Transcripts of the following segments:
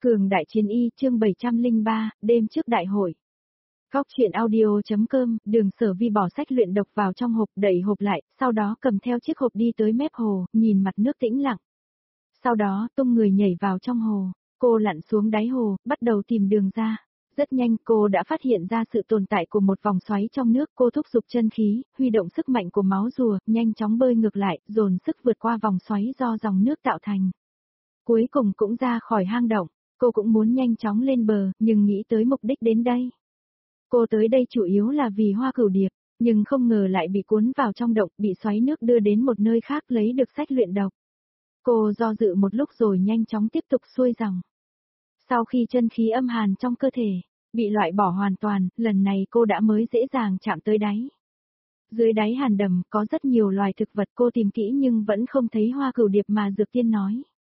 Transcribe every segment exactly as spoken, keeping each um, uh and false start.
Cường Đại Chiến Y chương bảy trăm lẻ ba, đêm trước đại hội. Góc truyện audio.com, Đường Sở Vi bỏ sách luyện độc vào trong hộp, đẩy hộp lại, sau đó cầm theo chiếc hộp đi tới mép hồ, nhìn mặt nước tĩnh lặng. Sau đó tung người nhảy vào trong hồ, cô lặn xuống đáy hồ, bắt đầu tìm đường ra. Rất nhanh cô đã phát hiện ra sự tồn tại của một vòng xoáy trong nước, cô thúc giục chân khí, huy động sức mạnh của máu rùa, nhanh chóng bơi ngược lại, dồn sức vượt qua vòng xoáy do dòng nước tạo thành. Cuối cùng cũng ra khỏi hang động. Cô cũng muốn nhanh chóng lên bờ, nhưng nghĩ tới mục đích đến đây. Cô tới đây chủ yếu là vì hoa cửu điệp, nhưng không ngờ lại bị cuốn vào trong động, bị xoáy nước đưa đến một nơi khác lấy được sách luyện độc. Cô do dự một lúc rồi nhanh chóng tiếp tục xuôi dòng. Sau khi chân khí âm hàn trong cơ thể bị loại bỏ hoàn toàn, lần này cô đã mới dễ dàng chạm tới đáy. Dưới đáy hàn đầm có rất nhiều loài thực vật, cô tìm kỹ nhưng vẫn không thấy hoa cửu điệp mà Dược Tiên nói.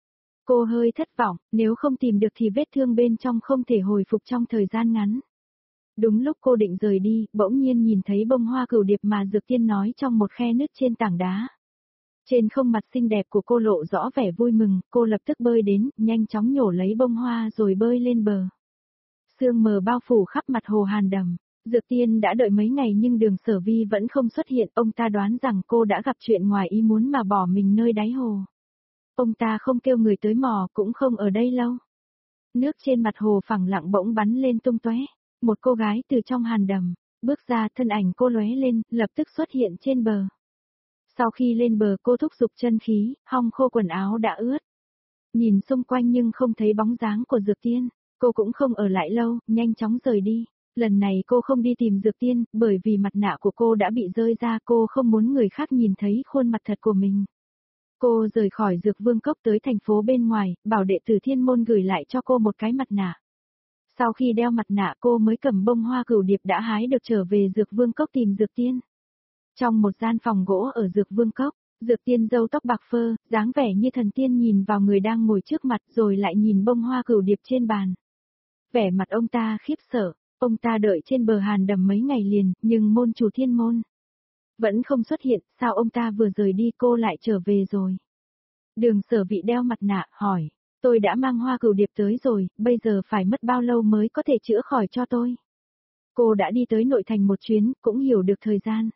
Cô hơi thất vọng, nếu không tìm được thì vết thương bên trong không thể hồi phục trong thời gian ngắn. Đúng lúc cô định rời đi, bỗng nhiên nhìn thấy bông hoa cửu điệp mà Dược Tiên nói trong một khe nứt trên tảng đá. Trên khuôn mặt xinh đẹp của cô lộ rõ vẻ vui mừng, cô lập tức bơi đến, nhanh chóng nhổ lấy bông hoa rồi bơi lên bờ. Sương mờ bao phủ khắp mặt hồ hàn đầm. Dược Tiên đã đợi mấy ngày nhưng Đường Sở Vi vẫn không xuất hiện, ông ta đoán rằng cô đã gặp chuyện ngoài ý muốn mà bỏ mình nơi đáy hồ. Ông ta không kêu người tới mò, cũng không ở đây lâu. Nước trên mặt hồ phẳng lặng bỗng bắn lên tung tóe. Một cô gái từ trong hàn đầm bước ra, thân ảnh cô lóe lên, lập tức xuất hiện trên bờ. Sau khi lên bờ cô thúc giục chân khí, hong khô quần áo đã ướt. Nhìn xung quanh nhưng không thấy bóng dáng của Dược Tiên, cô cũng không ở lại lâu, nhanh chóng rời đi. Lần này cô không đi tìm Dược Tiên, bởi vì mặt nạ của cô đã bị rơi ra, cô không muốn người khác nhìn thấy khuôn mặt thật của mình. Cô rời khỏi Dược Vương Cốc tới thành phố bên ngoài, bảo đệ tử Thiên Môn gửi lại cho cô một cái mặt nạ. Sau khi đeo mặt nạ cô mới cầm bông hoa cửu điệp đã hái được trở về Dược Vương Cốc tìm Dược Tiên. Trong một gian phòng gỗ ở Dược Vương Cốc, Dược Tiên râu tóc bạc phơ, dáng vẻ như thần tiên nhìn vào người đang ngồi trước mặt rồi lại nhìn bông hoa cửu điệp trên bàn. Vẻ mặt ông ta khiếp sợ, ông ta đợi trên bờ hàn đầm mấy ngày liền, nhưng môn chủ Thiên Môn vẫn không xuất hiện, sao ông ta vừa rời đi cô lại trở về rồi? Đường Sở Vị đeo mặt nạ, hỏi, tôi đã mang hoa cửu điệp tới rồi, bây giờ phải mất bao lâu mới có thể chữa khỏi cho tôi? Cô đã đi tới nội thành một chuyến, cũng hiểu được thời gian.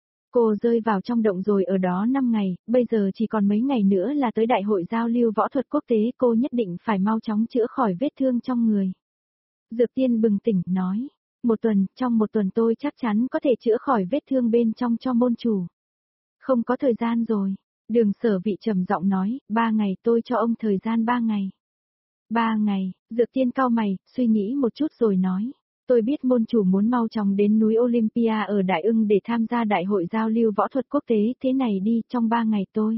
Cô rơi vào trong động rồi ở đó năm ngày, bây giờ chỉ còn mấy ngày nữa là tới đại hội giao lưu võ thuật quốc tế, cô nhất định phải mau chóng chữa khỏi vết thương trong người. Dược Tiên bừng tỉnh, nói. Một tuần, trong một tuần tôi chắc chắn có thể chữa khỏi vết thương bên trong cho môn chủ. Không có thời gian rồi. Đường Sở Vị trầm giọng nói, ba ngày tôi cho ông thời gian ba ngày. Ba ngày, Dược Tiên cau mày, suy nghĩ một chút rồi nói. Tôi biết môn chủ muốn mau chóng đến núi Olympia ở Đại Ưng để tham gia đại hội giao lưu võ thuật quốc tế, thế này đi, trong ba ngày tôi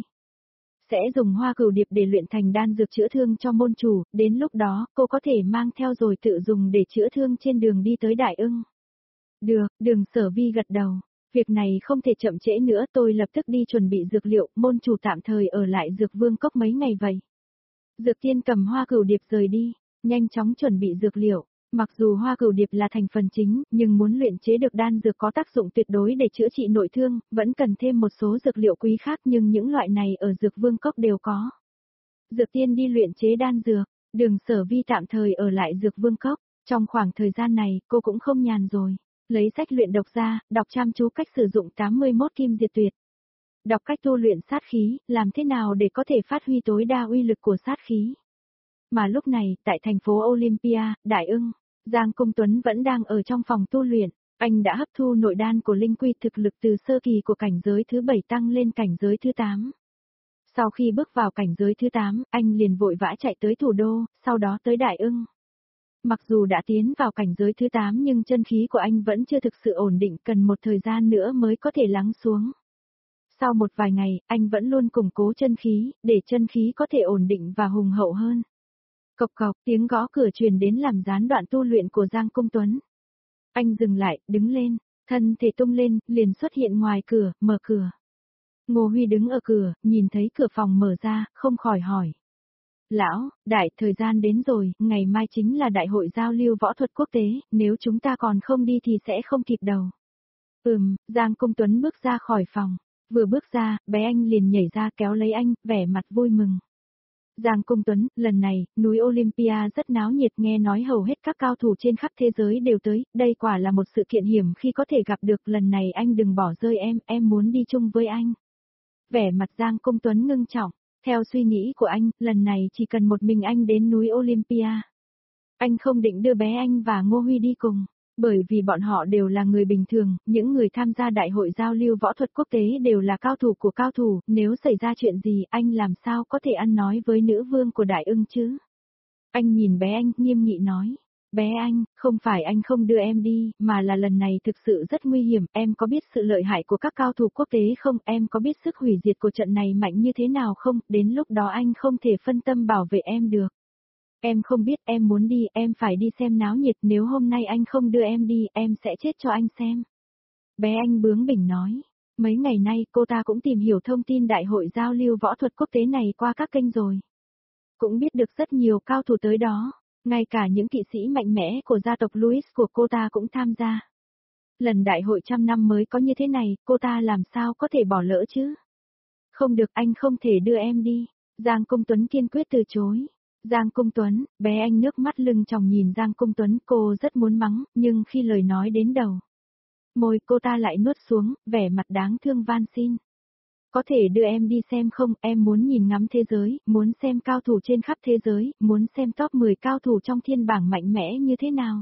sẽ dùng hoa cửu điệp để luyện thành đan dược chữa thương cho môn chủ, đến lúc đó, cô có thể mang theo rồi tự dùng để chữa thương trên đường đi tới Đại Ưng. Được, Đường Sở Vi gật đầu, việc này không thể chậm trễ nữa, tôi lập tức đi chuẩn bị dược liệu, môn chủ tạm thời ở lại Dược Vương Cốc mấy ngày vậy. Dược Tiên cầm hoa cửu điệp rời đi, nhanh chóng chuẩn bị dược liệu. Mặc dù hoa cửu điệp là thành phần chính, nhưng muốn luyện chế được đan dược có tác dụng tuyệt đối để chữa trị nội thương, vẫn cần thêm một số dược liệu quý khác nhưng những loại này ở Dược Vương Cốc đều có. Dược Tiên đi luyện chế đan dược, Đường Sở Vi tạm thời ở lại Dược Vương Cốc, trong khoảng thời gian này cô cũng không nhàn rồi, lấy sách luyện độc ra, đọc chăm chú cách sử dụng tám mươi mốt kim diệt tuyệt. Đọc cách tu luyện sát khí, làm thế nào để có thể phát huy tối đa uy lực của sát khí. Mà lúc này, tại thành phố Olympia, Đại Ưng, Giang Cung Tuấn vẫn đang ở trong phòng tu luyện, anh đã hấp thu nội đan của linh quy, thực lực từ sơ kỳ của cảnh giới thứ bảy tăng lên cảnh giới thứ tám. Sau khi bước vào cảnh giới thứ tám, anh liền vội vã chạy tới thủ đô, sau đó tới Đại Ưng. Mặc dù đã tiến vào cảnh giới thứ tám nhưng chân khí của anh vẫn chưa thực sự ổn định, cần một thời gian nữa mới có thể lắng xuống. Sau một vài ngày, anh vẫn luôn củng cố chân khí, để chân khí có thể ổn định và hùng hậu hơn. Cộc cộc, tiếng gõ cửa truyền đến làm gián đoạn tu luyện của Giang Cung Tuấn. Anh dừng lại, đứng lên, thân thể tung lên, liền xuất hiện ngoài cửa, mở cửa. Ngô Huy đứng ở cửa, nhìn thấy cửa phòng mở ra, không khỏi hỏi. Lão, đại, thời gian đến rồi, ngày mai chính là đại hội giao lưu võ thuật quốc tế, nếu chúng ta còn không đi thì sẽ không kịp đầu. Ừm, Giang Cung Tuấn bước ra khỏi phòng, vừa bước ra, bé anh liền nhảy ra kéo lấy anh, vẻ mặt vui mừng. Giang Cung Tuấn, lần này, núi Olympia rất náo nhiệt, nghe nói hầu hết các cao thủ trên khắp thế giới đều tới, đây quả là một sự kiện hiểm khi có thể gặp được, lần này anh đừng bỏ rơi em, em muốn đi chung với anh. Vẻ mặt Giang Cung Tuấn ngưng trọng, theo suy nghĩ của anh, lần này chỉ cần một mình anh đến núi Olympia. Anh không định đưa bé anh và Ngô Huy đi cùng. Bởi vì bọn họ đều là người bình thường, những người tham gia đại hội giao lưu võ thuật quốc tế đều là cao thủ của cao thủ, nếu xảy ra chuyện gì anh làm sao có thể ăn nói với nữ vương của Đại Ưng chứ? Anh nhìn bé anh, nghiêm nghị nói, bé anh, không phải anh không đưa em đi, mà là lần này thực sự rất nguy hiểm, em có biết sự lợi hại của các cao thủ quốc tế không, em có biết sức hủy diệt của trận này mạnh như thế nào không, đến lúc đó anh không thể phân tâm bảo vệ em được. Em không biết, em muốn đi, em phải đi xem náo nhiệt, nếu hôm nay anh không đưa em đi, em sẽ chết cho anh xem. Bé anh bướng bỉnh nói, mấy ngày nay cô ta cũng tìm hiểu thông tin đại hội giao lưu võ thuật quốc tế này qua các kênh rồi. Cũng biết được rất nhiều cao thủ tới đó, ngay cả những kỵ sĩ mạnh mẽ của gia tộc Louis của cô ta cũng tham gia. Lần đại hội trăm năm mới có như thế này, cô ta làm sao có thể bỏ lỡ chứ? Không được, anh không thể đưa em đi. Giang Cung Tuấn kiên quyết từ chối. Giang Cung Tuấn, bé anh nước mắt lưng tròng nhìn Giang Cung Tuấn, cô rất muốn mắng, nhưng khi lời nói đến đầu, môi cô ta lại nuốt xuống, vẻ mặt đáng thương van xin. Có thể đưa em đi xem không, em muốn nhìn ngắm thế giới, muốn xem cao thủ trên khắp thế giới, muốn xem top mười cao thủ trong thiên bảng mạnh mẽ như thế nào.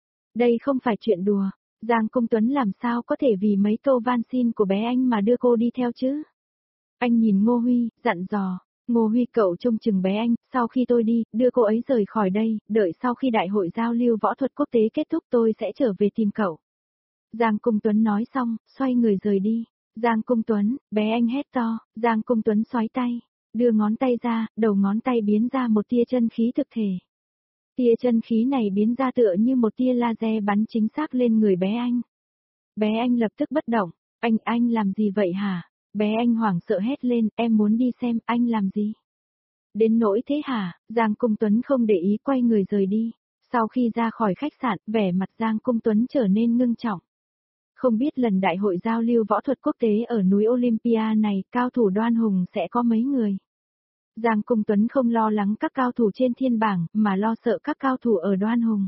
Đây không phải chuyện đùa, Giang Cung Tuấn làm sao có thể vì mấy câu van xin của bé anh mà đưa cô đi theo chứ? Anh nhìn Ngô Huy, dặn dò. Ngô Huy, cậu trông chừng bé anh, sau khi tôi đi, đưa cô ấy rời khỏi đây, đợi sau khi đại hội giao lưu võ thuật quốc tế kết thúc tôi sẽ trở về tìm cậu. Giang Cung Tuấn nói xong, xoay người rời đi. Giang Cung Tuấn, bé anh hét to, Giang Cung Tuấn xoáy tay, đưa ngón tay ra, đầu ngón tay biến ra một tia chân khí thực thể. Tia chân khí này biến ra tựa như một tia laser bắn chính xác lên người bé anh. Bé anh lập tức bất động, anh, anh làm gì vậy hả? Bé anh hoảng sợ hét lên, em muốn đi xem, anh làm gì? Đến nỗi thế hả? Giang Cung Tuấn không để ý quay người rời đi. Sau khi ra khỏi khách sạn, vẻ mặt Giang Cung Tuấn trở nên ngưng trọng. Không biết lần đại hội giao lưu võ thuật quốc tế ở núi Olympia này, cao thủ Đoan Hùng sẽ có mấy người? Giang Cung Tuấn không lo lắng các cao thủ trên thiên bảng, mà lo sợ các cao thủ ở Đoan Hùng.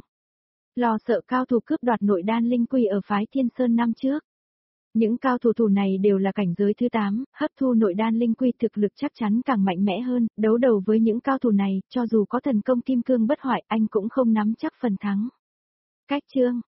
Lo sợ cao thủ cướp đoạt nội đan linh quy ở phái Thiên Sơn năm trước. Những cao thủ thủ này đều là cảnh giới thứ tám, hấp thu nội đan linh quy thực lực chắc chắn càng mạnh mẽ hơn, đấu đầu với những cao thủ này, cho dù có thần công kim cương bất hoại, anh cũng không nắm chắc phần thắng. Cách chương